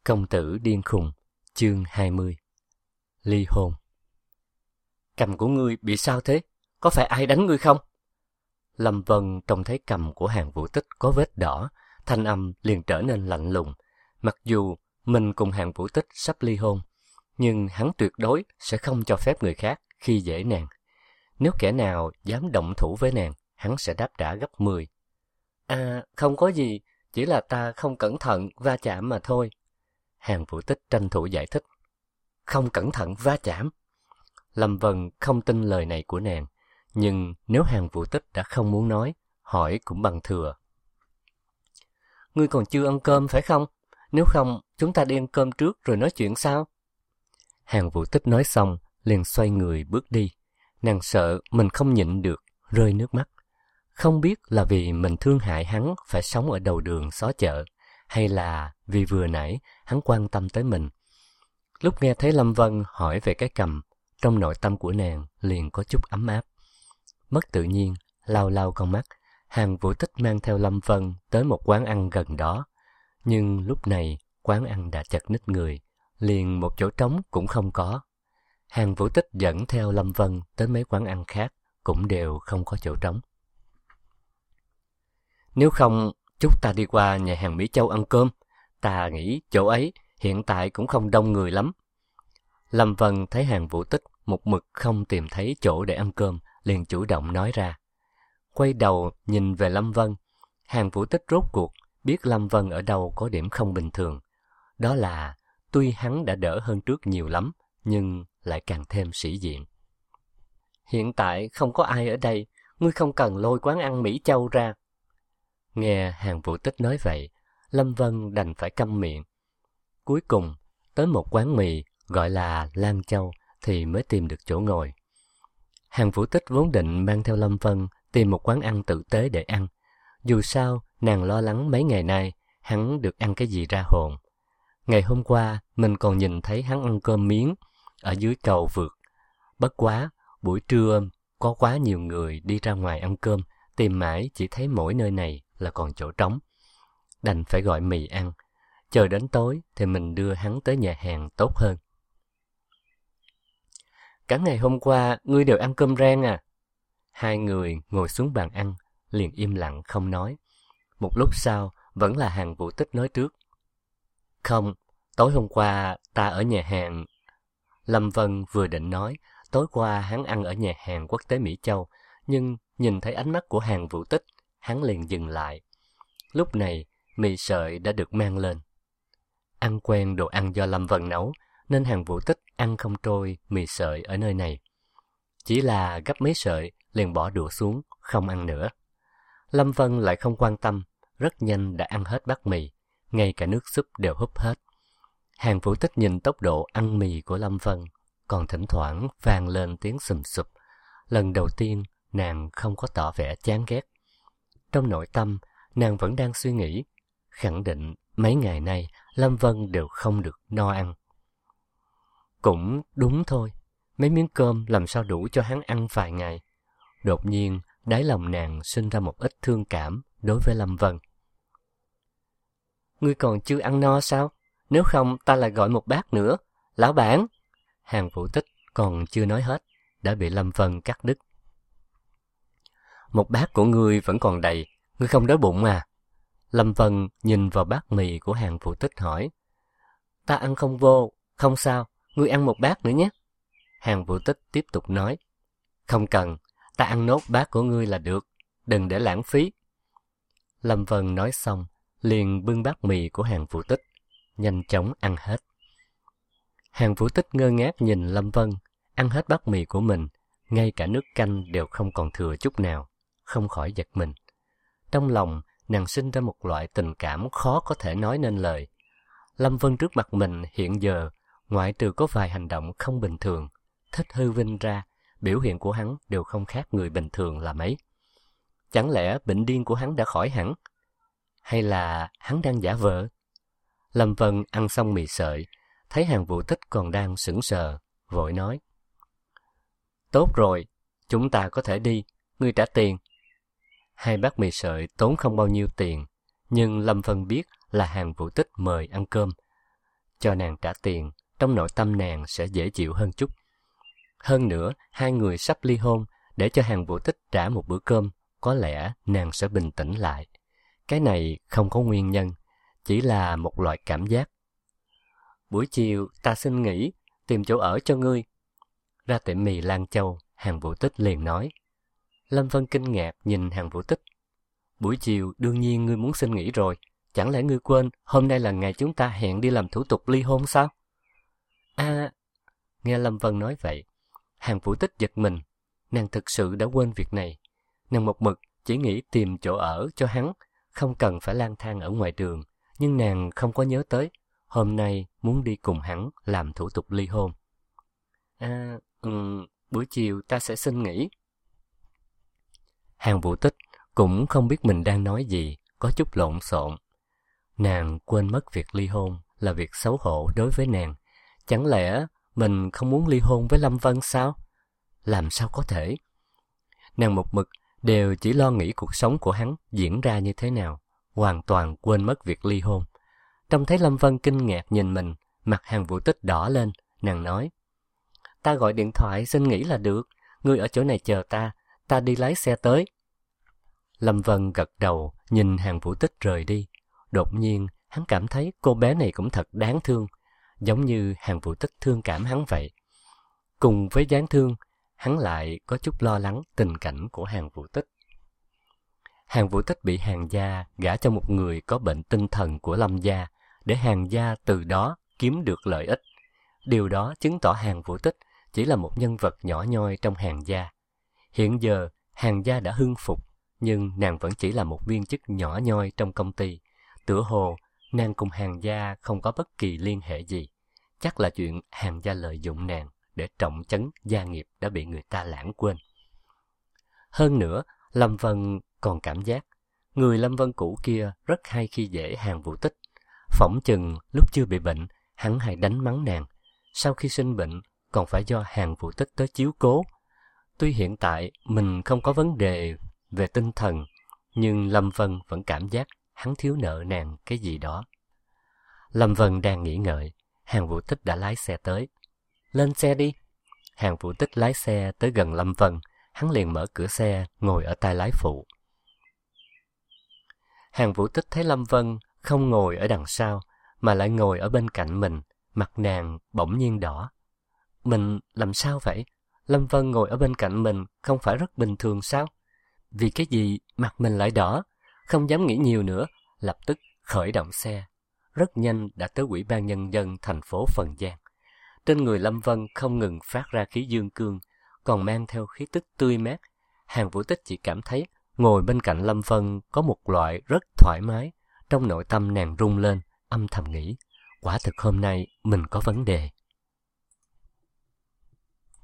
Công tử điên khùng, chương 20. Ly hôn. Cầm của ngươi bị sao thế? Có phải ai đánh ngươi không? Lâm Vân trông thấy cầm của Hàn Vũ Tích có vết đỏ, thanh âm liền trở nên lạnh lùng. Mặc dù mình cùng Hàn Vũ Tích sắp ly hôn, nhưng hắn tuyệt đối sẽ không cho phép người khác khi dễ nàng. Nếu kẻ nào dám động thủ với nàng, hắn sẽ đáp trả gấp 10. À, không có gì, chỉ là ta không cẩn thận va chạm mà thôi. Hàn Vũ Tích tranh thủ giải thích. Không cẩn thận va chạm. Lâm Vân không tin lời này của nàng, nhưng nếu Hàn Vũ Tích đã không muốn nói, hỏi cũng bằng thừa. Ngươi còn chưa ăn cơm phải không? Nếu không, chúng ta đi ăn cơm trước rồi nói chuyện sao? Hàn Vũ Tích nói xong, liền xoay người bước đi. Nàng sợ mình không nhịn được, rơi nước mắt. Không biết là vì mình thương hại hắn phải sống ở đầu đường xó chợ, hay là vì vừa nãy hắn quan tâm tới mình. Lúc nghe thấy Lâm Vân hỏi về cái cầm, trong nội tâm của nàng liền có chút ấm áp. Mất tự nhiên, lau lau con mắt, Hàn Vũ Tích mang theo Lâm Vân tới một quán ăn gần đó. Nhưng lúc này, quán ăn đã chật ních người, liền một chỗ trống cũng không có. Hàn Vũ Tích dẫn theo Lâm Vân tới mấy quán ăn khác, cũng đều không có chỗ trống. Nếu không, chúng ta đi qua nhà hàng Mỹ Châu ăn cơm. Ta nghĩ chỗ ấy hiện tại cũng không đông người lắm. Lâm Vân thấy Hàn Vũ Tích một mực không tìm thấy chỗ để ăn cơm, liền chủ động nói ra. Quay đầu nhìn về Lâm Vân, Hàn Vũ Tích rốt cuộc biết Lâm Vân ở đâu có điểm không bình thường. Đó là tuy hắn đã đỡ hơn trước nhiều lắm, nhưng lại càng thêm sĩ diện. Hiện tại không có ai ở đây, ngươi không cần lôi quán ăn Mỹ Châu ra. Nghe Hàn Vũ Tích nói vậy, Lâm Vân đành phải câm miệng. Cuối cùng, tới một quán mì gọi là Lan Châu thì mới tìm được chỗ ngồi. Hàn Vũ Tích vốn định mang theo Lâm Vân tìm một quán ăn tử tế để ăn. Dù sao, nàng lo lắng mấy ngày nay hắn được ăn cái gì ra hồn. Ngày hôm qua, mình còn nhìn thấy hắn ăn cơm miếng ở dưới cầu vượt. Bất quá, buổi trưa có quá nhiều người đi ra ngoài ăn cơm, tìm mãi chỉ thấy mỗi nơi này là còn chỗ trống. Đành phải gọi mì ăn. Chờ đến tối thì mình đưa hắn tới nhà hàng tốt hơn. Cả ngày hôm qua, ngươi đều ăn cơm rang à? Hai người ngồi xuống bàn ăn, liền im lặng không nói. Một lúc sau, vẫn là Hàn Vũ Tích nói trước. Không, tối hôm qua ta ở nhà hàng. Lâm Vân vừa định nói, tối qua hắn ăn ở nhà hàng quốc tế Mỹ Châu, nhưng nhìn thấy ánh mắt của Hàn Vũ Tích, hắn liền dừng lại. Lúc này, mì sợi đã được mang lên. Ăn quen đồ ăn do Lâm Vân nấu, nên Hàn Vũ Tích ăn không trôi mì sợi ở nơi này. Chỉ là gấp mấy sợi, liền bỏ đũa xuống, không ăn nữa. Lâm Vân lại không quan tâm, rất nhanh đã ăn hết bát mì, ngay cả nước súp đều húp hết. Hàn Vũ Tích nhìn tốc độ ăn mì của Lâm Vân, còn thỉnh thoảng vang lên tiếng sùm sụp. Lần đầu tiên, nàng không có tỏ vẻ chán ghét. Trong nội tâm, nàng vẫn đang suy nghĩ, khẳng định mấy ngày nay Lâm Vân đều không được no ăn. Cũng đúng thôi, mấy miếng cơm làm sao đủ cho hắn ăn vài ngày. Đột nhiên, đáy lòng nàng sinh ra một ít thương cảm đối với Lâm Vân. Ngươi còn chưa ăn no sao? Nếu không ta lại gọi một bát nữa. Lão bản! Hàn Vũ Tích còn chưa nói hết, đã bị Lâm Vân cắt đứt. Một bát của ngươi vẫn còn đầy, ngươi không đói bụng à? Lâm Vân nhìn vào bát mì của Hàn Vũ Tích hỏi. Ta ăn không vô, không sao, ngươi ăn một bát nữa nhé. Hàn Vũ Tích tiếp tục nói. Không cần, ta ăn nốt bát của ngươi là được, đừng để lãng phí. Lâm Vân nói xong, liền bưng bát mì của Hàn Vũ Tích, nhanh chóng ăn hết. Hàn Vũ Tích ngơ ngác nhìn Lâm Vân, ăn hết bát mì của mình, ngay cả nước canh đều không còn thừa chút nào, không khỏi giật mình. Trong lòng, nàng sinh ra một loại tình cảm khó có thể nói nên lời. Lâm Vân trước mặt mình hiện giờ, ngoại trừ có vài hành động không bình thường, thích hư vinh ra, biểu hiện của hắn đều không khác người bình thường là mấy. Chẳng lẽ bệnh điên của hắn đã khỏi hẳn? Hay là hắn đang giả vờ? Lâm Vân ăn xong mì sợi, thấy Hàn Vũ Tích còn đang sững sờ, vội nói. Tốt rồi, chúng ta có thể đi, ngươi trả tiền. Hai bát mì sợi tốn không bao nhiêu tiền, nhưng Lâm Vân biết là Hàn Vũ Tích mời ăn cơm. cho nàng trả tiền, trong nội tâm nàng sẽ dễ chịu hơn chút. Hơn nữa, hai người sắp ly hôn, để cho Hàn Vũ Tích trả một bữa cơm, có lẽ nàng sẽ bình tĩnh lại. Cái này không có nguyên nhân, chỉ là một loại cảm giác. Buổi chiều ta xin nghỉ, tìm chỗ ở cho ngươi. Ra tiệm mì Lan Châu, Hàn Vũ Tích liền nói. Lâm Vân kinh ngạc nhìn Hàn Vũ Tích. Buổi chiều đương nhiên ngươi muốn xin nghỉ rồi, chẳng lẽ ngươi quên hôm nay là ngày chúng ta hẹn đi làm thủ tục ly hôn sao? Nghe Lâm Vân nói vậy, Hàn Vũ Tích giật mình, nàng thực sự đã quên việc này. Nàng một mực chỉ nghĩ tìm chỗ ở cho hắn, không cần phải lang thang ở ngoài đường, nhưng nàng không có nhớ tới, hôm nay muốn đi cùng hắn làm thủ tục ly hôn. Buổi chiều ta sẽ xin nghỉ. Hàn Vũ Tích cũng không biết mình đang nói gì, có chút lộn xộn. Nàng quên mất việc ly hôn là việc xấu hổ đối với nàng. Chẳng lẽ mình không muốn ly hôn với Lâm Vân sao? Làm sao có thể? Nàng một mực đều chỉ lo nghĩ cuộc sống của hắn diễn ra như thế nào, hoàn toàn quên mất việc ly hôn. Trông thấy Lâm Vân kinh ngạc nhìn mình, mặt Hàn Vũ Tích đỏ lên, nàng nói: Ta gọi điện thoại xin nghỉ là được, ngươi ở chỗ này chờ ta đi lái xe tới. Lâm Vân gật đầu, nhìn Hàn Vũ Tích rời đi. Đột nhiên, hắn cảm thấy cô bé này cũng thật đáng thương, giống như Hàn Vũ Tích thương cảm hắn vậy. Cùng với đáng thương, hắn lại có chút lo lắng tình cảnh của Hàn Vũ Tích. Hàn Vũ Tích bị Hàn gia gả cho một người có bệnh tinh thần của Lâm gia, để Hàn gia từ đó kiếm được lợi ích. Điều đó chứng tỏ Hàn Vũ Tích chỉ là một nhân vật nhỏ nhoi trong Hàn gia. Hiện giờ, Hàn gia đã hưng phục, nhưng nàng vẫn chỉ là một viên chức nhỏ nhoi trong công ty. Tựa hồ, nàng cùng Hàn gia không có bất kỳ liên hệ gì. Chắc là chuyện Hàn gia lợi dụng nàng để trọng trấn gia nghiệp đã bị người ta lãng quên. Hơn nữa, Lâm Vân còn cảm giác, người Lâm Vân cũ kia rất hay khi dễ Hàn Vũ Tích. Phỏng chừng lúc chưa bị bệnh, hắn hay đánh mắng nàng. Sau khi sinh bệnh, còn phải do Hàn Vũ Tích tới chiếu cố. Tuy hiện tại mình không có vấn đề về tinh thần, nhưng Lâm Vân vẫn cảm giác hắn thiếu nợ nàng cái gì đó. Lâm Vân đang nghĩ ngợi, Hàn Vũ Tích đã lái xe tới. Lên xe đi. Hàn Vũ Tích lái xe tới gần Lâm Vân, hắn liền mở cửa xe, ngồi ở tay lái phụ. Hàn Vũ Tích thấy Lâm Vân không ngồi ở đằng sau, mà lại ngồi ở bên cạnh mình, mặt nàng bỗng nhiên đỏ. Mình làm sao vậy? Lâm Vân ngồi ở bên cạnh mình không phải rất bình thường sao? Vì cái gì mặt mình lại đỏ? Không dám nghĩ nhiều nữa, lập tức khởi động xe. Rất nhanh đã tới Ủy ban Nhân dân thành phố Phần Giang. Trên người Lâm Vân không ngừng phát ra khí dương cương, còn mang theo khí tức tươi mát. Hàn Vũ Tích chỉ cảm thấy ngồi bên cạnh Lâm Vân có một loại rất thoải mái. Trong nội tâm nàng rung lên, âm thầm nghĩ, quả thực hôm nay mình có vấn đề.